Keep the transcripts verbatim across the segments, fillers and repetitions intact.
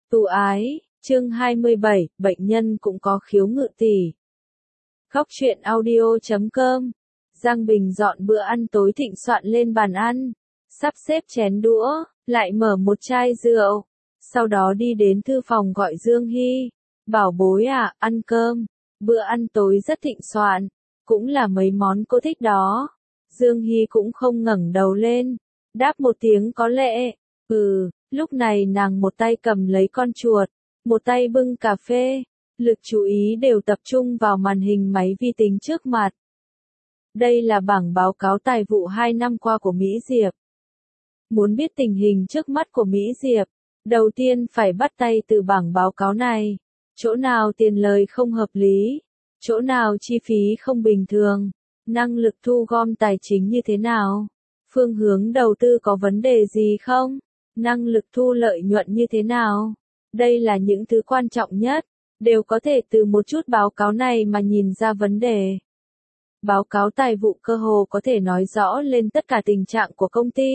Tu ái, chương hai mươi bảy, bệnh nhân cũng có khiếu ngự tỷ. Góc truyện audio chấm com. Giang Bình dọn bữa ăn tối thịnh soạn lên bàn ăn, sắp xếp chén đũa, lại mở một chai rượu. Sau đó đi đến thư phòng gọi Dương Hy. Bảo bối à, ăn cơm. Bữa ăn tối rất thịnh soạn, cũng là mấy món cô thích đó. Dương Hy cũng không ngẩng đầu lên, đáp một tiếng có lệ. Ừ, lúc này nàng một tay cầm lấy con chuột, một tay bưng cà phê, lực chú ý đều tập trung vào màn hình máy vi tính trước mặt. Đây là bảng báo cáo tài vụ hai năm qua của Mỹ Diệp. Muốn biết tình hình trước mắt của Mỹ Diệp, đầu tiên phải bắt tay từ bảng báo cáo này. Chỗ nào tiền lời không hợp lý, chỗ nào chi phí không bình thường, năng lực thu gom tài chính như thế nào, phương hướng đầu tư có vấn đề gì không, năng lực thu lợi nhuận như thế nào. Đây là những thứ quan trọng nhất, đều có thể từ một chút báo cáo này mà nhìn ra vấn đề. Báo cáo tài vụ cơ hồ có thể nói rõ lên tất cả tình trạng của công ty.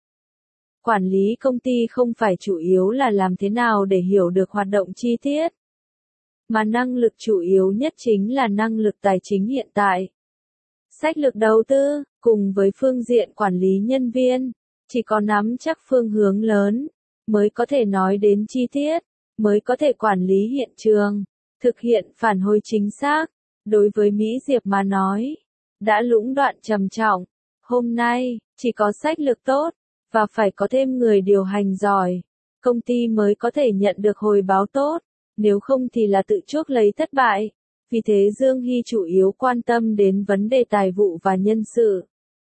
Quản lý công ty không phải chủ yếu là làm thế nào để hiểu được hoạt động chi tiết, mà năng lực chủ yếu nhất chính là năng lực tài chính hiện tại. Sách lược đầu tư, cùng với phương diện quản lý nhân viên, chỉ có nắm chắc phương hướng lớn, mới có thể nói đến chi tiết, mới có thể quản lý hiện trường, thực hiện phản hồi chính xác. Đối với Mỹ Diệp mà nói, đã lũng đoạn trầm trọng. Hôm nay, chỉ có sách lược tốt, và phải có thêm người điều hành giỏi, công ty mới có thể nhận được hồi báo tốt, nếu không thì là tự chuốc lấy thất bại. Vì thế Dương Hy chủ yếu quan tâm đến vấn đề tài vụ và nhân sự,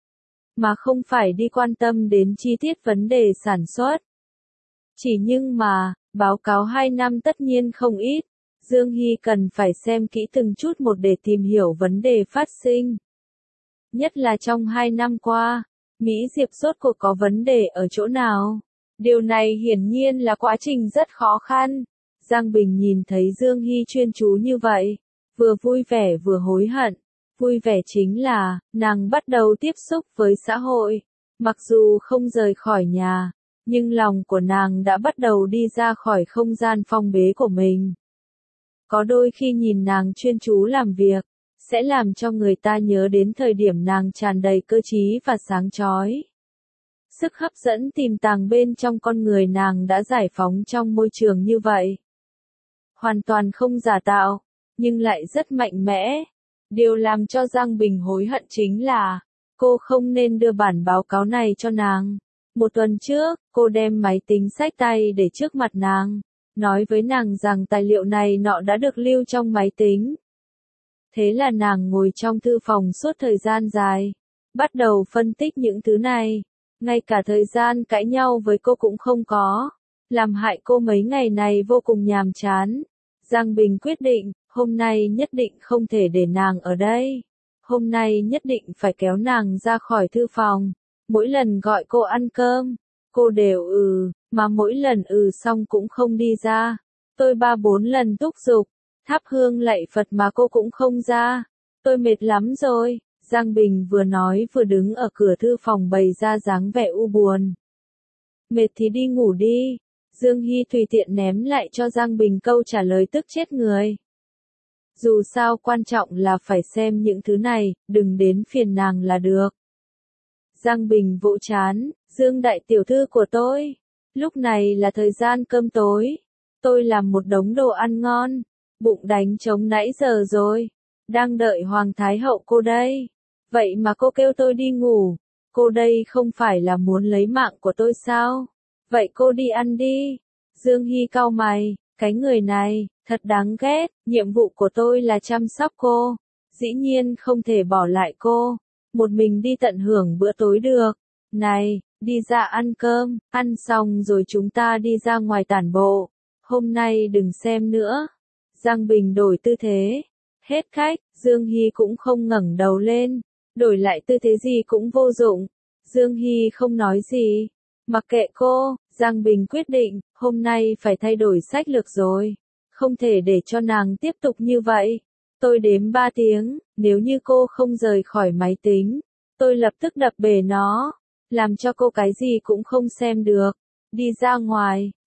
mà không phải đi quan tâm đến chi tiết vấn đề sản xuất. Chỉ nhưng mà, báo cáo hai năm tất nhiên không ít, Dương Hy cần phải xem kỹ từng chút một để tìm hiểu vấn đề phát sinh. Nhất là trong hai năm qua, Mỹ Diệp rốt cuộc có vấn đề ở chỗ nào? Điều này hiển nhiên là quá trình rất khó khăn. Giang Bình nhìn thấy Dương Hy chuyên chú như vậy, vừa vui vẻ vừa hối hận. Vui vẻ chính là, nàng bắt đầu tiếp xúc với xã hội. Mặc dù không rời khỏi nhà, nhưng lòng của nàng đã bắt đầu đi ra khỏi không gian phong bế của mình. Có đôi khi nhìn nàng chuyên chú làm việc, sẽ làm cho người ta nhớ đến thời điểm nàng tràn đầy cơ trí và sáng chói. Sức hấp dẫn tiềm tàng bên trong con người nàng đã giải phóng trong môi trường như vậy. Hoàn toàn không giả tạo, nhưng lại rất mạnh mẽ. Điều làm cho Giang Bình hối hận chính là, cô không nên đưa bản báo cáo này cho nàng. Một tuần trước, cô đem máy tính xách tay để trước mặt nàng, nói với nàng rằng tài liệu này nọ đã được lưu trong máy tính. Thế là nàng ngồi trong thư phòng suốt thời gian dài, bắt đầu phân tích những thứ này, ngay cả thời gian cãi nhau với cô cũng không có, làm hại cô mấy ngày này vô cùng nhàm chán. Giang Bình quyết định, hôm nay nhất định không thể để nàng ở đây. Hôm nay nhất định phải kéo nàng ra khỏi thư phòng. Mỗi lần gọi cô ăn cơm, cô đều ừ, mà mỗi lần ừ xong cũng không đi ra. Tôi ba bốn lần thúc giục, thắp hương lạy Phật mà cô cũng không ra. Tôi mệt lắm rồi. Giang Bình vừa nói vừa đứng ở cửa thư phòng bày ra dáng vẻ u buồn. Mệt thì đi ngủ đi. Dương Hy tùy tiện ném lại cho Giang Bình câu trả lời tức chết người. Dù sao quan trọng là phải xem những thứ này, đừng đến phiền nàng là được. Giang Bình vỗ chán, Dương đại tiểu thư của tôi. Lúc này là thời gian cơm tối. Tôi làm một đống đồ ăn ngon. Bụng đánh trống nãy giờ rồi. Đang đợi Hoàng Thái Hậu cô đây. Vậy mà cô kêu tôi đi ngủ. Cô đây không phải là muốn lấy mạng của tôi sao? Vậy cô đi ăn đi. Dương Hy cau mày, cái người này, thật đáng ghét. Nhiệm vụ của tôi là chăm sóc cô. Dĩ nhiên không thể bỏ lại cô. Một mình đi tận hưởng bữa tối được. Này, đi ra ăn cơm, ăn xong rồi chúng ta đi ra ngoài tản bộ. Hôm nay đừng xem nữa. Giang Bình đổi tư thế. Hết khách, Dương Hy cũng không ngẩng đầu lên. Đổi lại tư thế gì cũng vô dụng. Dương Hy không nói gì. Mặc kệ cô, Giang Bình quyết định, hôm nay phải thay đổi sách lược rồi. Không thể để cho nàng tiếp tục như vậy. Tôi đếm ba tiếng, nếu như cô không rời khỏi máy tính, tôi lập tức đập bể nó, làm cho cô cái gì cũng không xem được. Đi ra ngoài,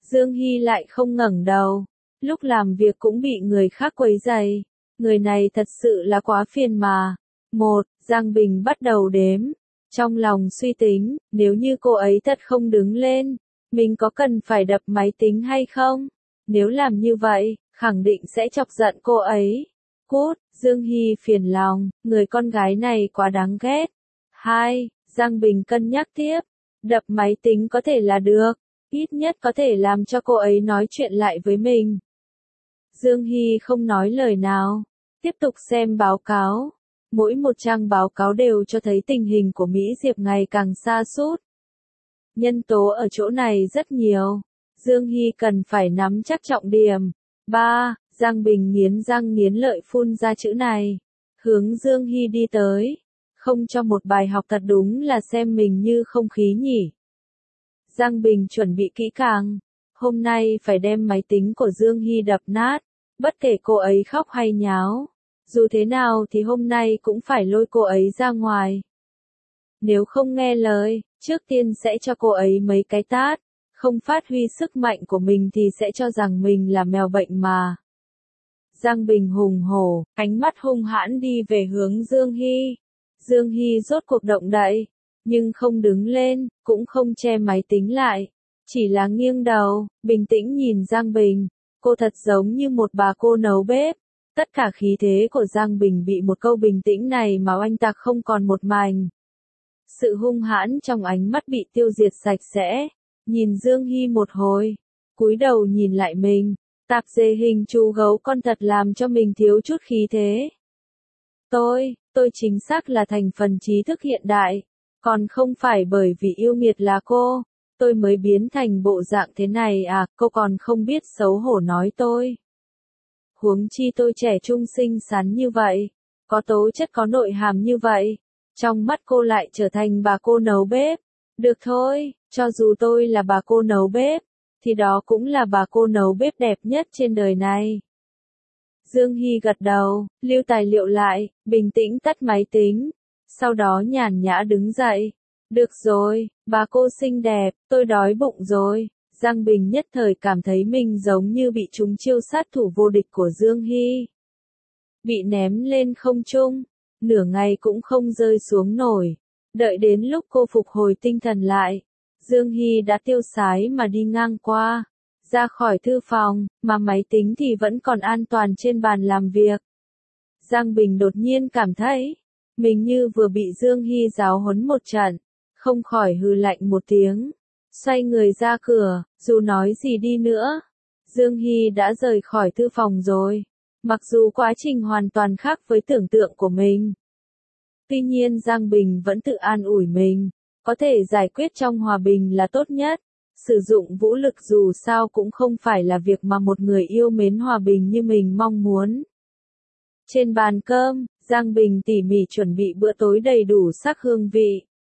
Dương Hy lại không ngẩng đầu, lúc làm việc cũng bị người khác quấy rầy. Người này thật sự là quá phiền mà. Một, Giang Bình bắt đầu đếm. Trong lòng suy tính, nếu như cô ấy thật không đứng lên, mình có cần phải đập máy tính hay không? Nếu làm như vậy, khẳng định sẽ chọc giận cô ấy. Cút, Dương Hy phiền lòng, người con gái này quá đáng ghét. Hai, Giang Bình cân nhắc tiếp. Đập máy tính có thể là được, ít nhất có thể làm cho cô ấy nói chuyện lại với mình. Dương Hy không nói lời nào, tiếp tục xem báo cáo. Mỗi một trang báo cáo đều cho thấy tình hình của Mỹ Diệp ngày càng sa sút. Nhân tố ở chỗ này rất nhiều. Dương Hy cần phải nắm chắc trọng điểm. ba. Giang Bình nghiến răng nghiến lợi phun ra chữ này. Hướng Dương Hy đi tới. Không cho một bài học thật đúng là xem mình như không khí nhỉ. Giang Bình chuẩn bị kỹ càng. Hôm nay phải đem máy tính của Dương Hy đập nát. Bất kể cô ấy khóc hay nháo. Dù thế nào thì hôm nay cũng phải lôi cô ấy ra ngoài. Nếu không nghe lời, trước tiên sẽ cho cô ấy mấy cái tát. Không phát huy sức mạnh của mình thì sẽ cho rằng mình là mèo bệnh mà. Giang Bình hùng hổ, ánh mắt hung hãn đi về hướng Dương Hy. Dương Hy rốt cuộc động đậy, nhưng không đứng lên, cũng không che máy tính lại. Chỉ là nghiêng đầu, bình tĩnh nhìn Giang Bình. Cô thật giống như một bà cô nấu bếp. Tất cả khí thế của Giang Bình bị một câu bình tĩnh này mà oanh tạc không còn một mảnh. Sự hung hãn trong ánh mắt bị tiêu diệt sạch sẽ. Nhìn Dương Hy một hồi, cúi đầu nhìn lại mình, tạp dề hình chú gấu con thật làm cho mình thiếu chút khí thế. Tôi, tôi chính xác là thành phần trí thức hiện đại, còn không phải bởi vì yêu nghiệt là cô, tôi mới biến thành bộ dạng thế này à, cô còn không biết xấu hổ nói tôi. Huống chi tôi trẻ trung xinh xắn như vậy, có tố chất có nội hàm như vậy, trong mắt cô lại trở thành bà cô nấu bếp. Được thôi, cho dù tôi là bà cô nấu bếp, thì đó cũng là bà cô nấu bếp đẹp nhất trên đời này. Dương Hy gật đầu, lưu tài liệu lại, bình tĩnh tắt máy tính, sau đó nhàn nhã đứng dậy. Được rồi, bà cô xinh đẹp, tôi đói bụng rồi. Giang Bình nhất thời cảm thấy mình giống như bị trúng chiêu sát thủ vô địch của Dương Hy. Bị ném lên không trung, nửa ngày cũng không rơi xuống nổi. Đợi đến lúc cô phục hồi tinh thần lại, Dương Hy đã tiêu sái mà đi ngang qua, ra khỏi thư phòng, mà máy tính thì vẫn còn an toàn trên bàn làm việc. Giang Bình đột nhiên cảm thấy, mình như vừa bị Dương Hy giáo huấn một trận, không khỏi hừ lạnh một tiếng, xoay người ra cửa, dù nói gì đi nữa. Dương Hy đã rời khỏi thư phòng rồi, mặc dù quá trình hoàn toàn khác với tưởng tượng của mình. Tuy nhiên Giang Bình vẫn tự an ủi mình, có thể giải quyết trong hòa bình là tốt nhất. Sử dụng vũ lực dù sao cũng không phải là việc mà một người yêu mến hòa bình như mình mong muốn. Trên bàn cơm, Giang Bình tỉ mỉ chuẩn bị bữa tối đầy đủ sắc hương vị,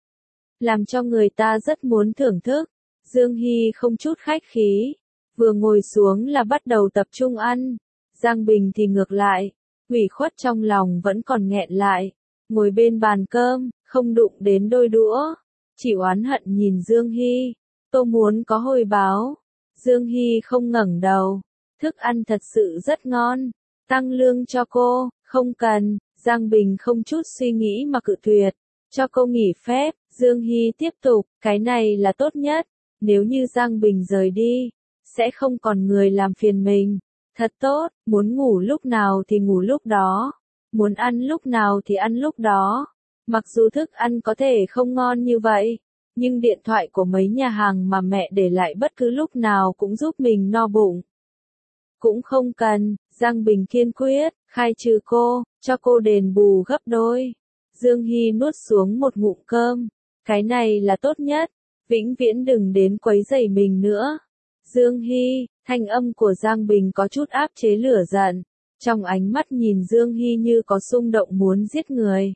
làm cho người ta rất muốn thưởng thức. Dương Hy không chút khách khí, vừa ngồi xuống là bắt đầu tập trung ăn. Giang Bình thì ngược lại, ủy khuất trong lòng vẫn còn nghẹn lại, ngồi bên bàn cơm, không đụng đến đôi đũa, chỉ oán hận nhìn Dương Hy. Tôi muốn có hồi báo. Dương Hy không ngẩng đầu, thức ăn thật sự rất ngon, tăng lương cho cô, không cần. Giang Bình không chút suy nghĩ mà cự tuyệt, cho cô nghỉ phép. Dương Hy tiếp tục, cái này là tốt nhất, nếu như Giang Bình rời đi, sẽ không còn người làm phiền mình. Thật tốt, muốn ngủ lúc nào thì ngủ lúc đó, muốn ăn lúc nào thì ăn lúc đó. Mặc dù thức ăn có thể không ngon như vậy, nhưng điện thoại của mấy nhà hàng mà mẹ để lại bất cứ lúc nào cũng giúp mình no bụng. Cũng không cần, Giang Bình kiên quyết, khai trừ cô, cho cô đền bù gấp đôi. Dương Hy nuốt xuống một ngụm cơm, cái này là tốt nhất, vĩnh viễn đừng đến quấy rầy mình nữa. Dương Hy, thanh âm của Giang Bình có chút áp chế lửa giận, trong ánh mắt nhìn Dương Hy như có xung động muốn giết người.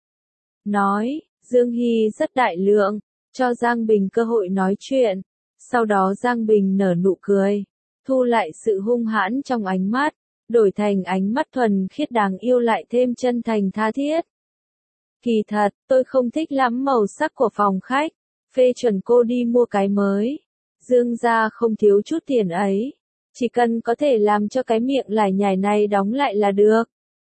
Nói, Dương Hy rất đại lượng, cho Giang Bình cơ hội nói chuyện, sau đó Giang Bình nở nụ cười, thu lại sự hung hãn trong ánh mắt, đổi thành ánh mắt thuần khiết đáng yêu lại thêm chân thành tha thiết. Kỳ thật, tôi không thích lắm màu sắc của phòng khách, phê chuẩn cô đi mua cái mới. Dương gia không thiếu chút tiền ấy. Chỉ cần có thể làm cho cái miệng lải nhải này đóng lại là được.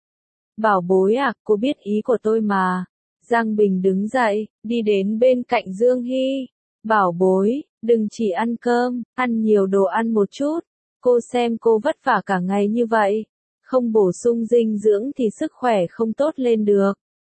Bảo bối à, cô biết ý của tôi mà. Giang Bình đứng dậy, đi đến bên cạnh Dương Hy. Bảo bối, đừng chỉ ăn cơm, ăn nhiều đồ ăn một chút. Cô xem cô vất vả cả ngày như vậy. Không bổ sung dinh dưỡng thì sức khỏe không tốt lên được.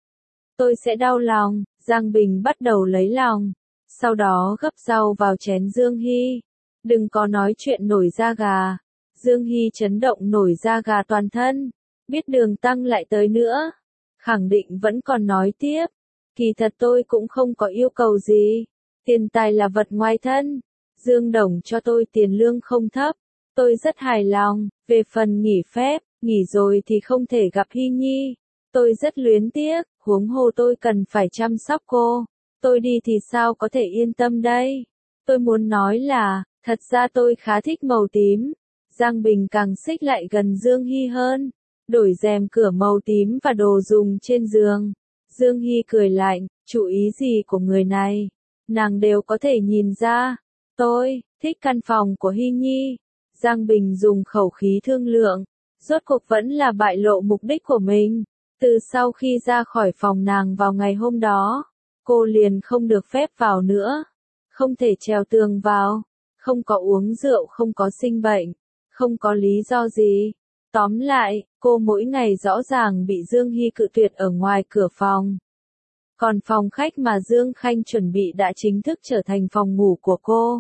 Tôi sẽ đau lòng. Giang Bình bắt đầu lấy lòng. Sau đó gấp rau vào chén Dương Hy. Đừng có nói chuyện nổi da gà. Dương Hy chấn động nổi da gà toàn thân. Biết Đường Tăng lại tới nữa. Khẳng định vẫn còn nói tiếp. Kỳ thật tôi cũng không có yêu cầu gì. Tiền tài là vật ngoài thân. Dương Đồng cho tôi tiền lương không thấp. Tôi rất hài lòng. Về phần nghỉ phép, nghỉ rồi thì không thể gặp Hy Nhi. Tôi rất luyến tiếc, huống hồ tôi cần phải chăm sóc cô. Tôi đi thì sao có thể yên tâm đây? Tôi muốn nói là, thật ra tôi khá thích màu tím. Giang Bình càng xích lại gần Dương Hy hơn. Đổi rèm cửa màu tím và đồ dùng trên giường. Dương Hy cười lạnh, chú ý gì của người này? Nàng đều có thể nhìn ra. Tôi, thích căn phòng của Hy Nhi. Giang Bình dùng khẩu khí thương lượng. Rốt cuộc vẫn là bại lộ mục đích của mình. Từ sau khi ra khỏi phòng nàng vào ngày hôm đó, cô liền không được phép vào nữa. Không thể trèo tường vào. Không có uống rượu, không có sinh bệnh. Không có lý do gì. Tóm lại, cô mỗi ngày rõ ràng bị Dương Hy cự tuyệt ở ngoài cửa phòng. Còn phòng khách mà Dương Khanh chuẩn bị đã chính thức trở thành phòng ngủ của cô.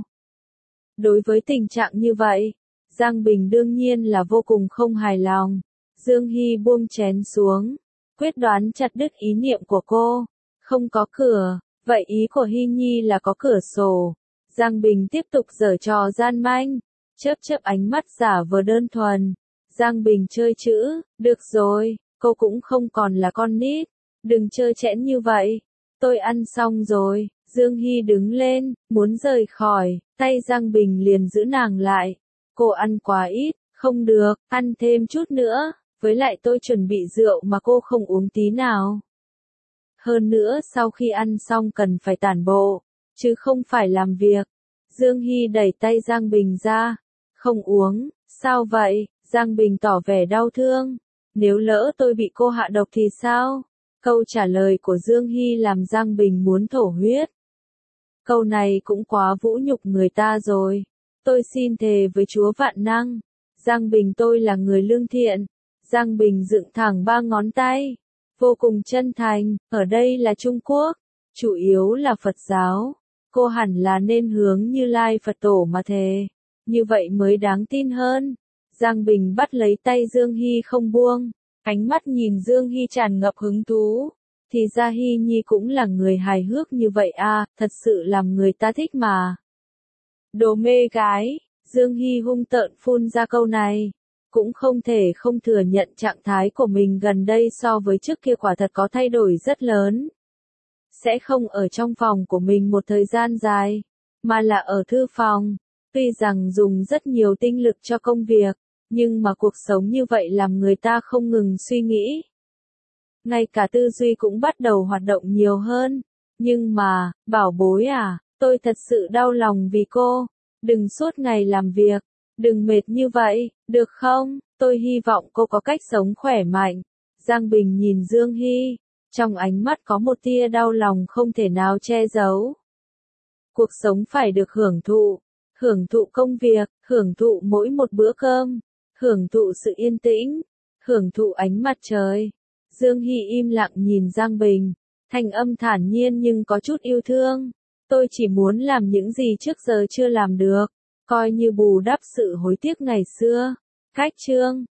Đối với tình trạng như vậy, Giang Bình đương nhiên là vô cùng không hài lòng. Dương Hy buông chén xuống, quyết đoán chặt đứt ý niệm của cô. Không có cửa, vậy ý của Hy Nhi là có cửa sổ. Giang Bình tiếp tục giở trò gian manh, chớp chớp ánh mắt giả vờ đơn thuần. Giang Bình chơi chữ, được rồi, cô cũng không còn là con nít. Đừng trơ trẽn như vậy. Tôi ăn xong rồi. Dương Hy đứng lên, muốn rời khỏi, tay Giang Bình liền giữ nàng lại. Cô ăn quá ít, không được, ăn thêm chút nữa, với lại tôi chuẩn bị rượu mà cô không uống tí nào. Hơn nữa sau khi ăn xong cần phải tản bộ, chứ không phải làm việc. Dương Hy đẩy tay Giang Bình ra. Không uống, sao vậy? Giang Bình tỏ vẻ đau thương. Nếu lỡ tôi bị cô hạ độc thì sao? Câu trả lời của Dương Hy làm Giang Bình muốn thổ huyết. Câu này cũng quá vũ nhục người ta rồi. Tôi xin thề với Chúa Vạn Năng. Giang Bình, tôi là người lương thiện. Giang Bình dựng thẳng ba ngón tay. Vô cùng chân thành, ở đây là Trung Quốc. Chủ yếu là Phật giáo. Cô hẳn là nên hướng Như Lai Phật Tổ mà thề. Như vậy mới đáng tin hơn. Giang Bình bắt lấy tay Dương Hy không buông. Ánh mắt nhìn Dương Hy tràn ngập hứng thú. Thì ra Hy Nhi cũng là người hài hước như vậy à, thật sự làm người ta thích mà. Đồ mê gái, Dương Hy hung tợn phun ra câu này. Cũng không thể không thừa nhận trạng thái của mình gần đây so với trước kia quả thật có thay đổi rất lớn. Sẽ không ở trong phòng của mình một thời gian dài, mà là ở thư phòng. Tuy rằng dùng rất nhiều tinh lực cho công việc, nhưng mà cuộc sống như vậy làm người ta không ngừng suy nghĩ. Ngay cả tư duy cũng bắt đầu hoạt động nhiều hơn. Nhưng mà, bảo bối à, tôi thật sự đau lòng vì cô. Đừng suốt ngày làm việc, đừng mệt như vậy, được không? Tôi hy vọng cô có cách sống khỏe mạnh. Giang Bình nhìn Dương Hy, trong ánh mắt có một tia đau lòng không thể nào che giấu. Cuộc sống phải được hưởng thụ, hưởng thụ công việc, hưởng thụ mỗi một bữa cơm, hưởng thụ sự yên tĩnh, hưởng thụ ánh mặt trời. Dương Hy im lặng nhìn Giang Bình, thanh âm thản nhiên nhưng có chút yêu thương. Tôi chỉ muốn làm những gì trước giờ chưa làm được, coi như bù đắp sự hối tiếc ngày xưa. Cách chương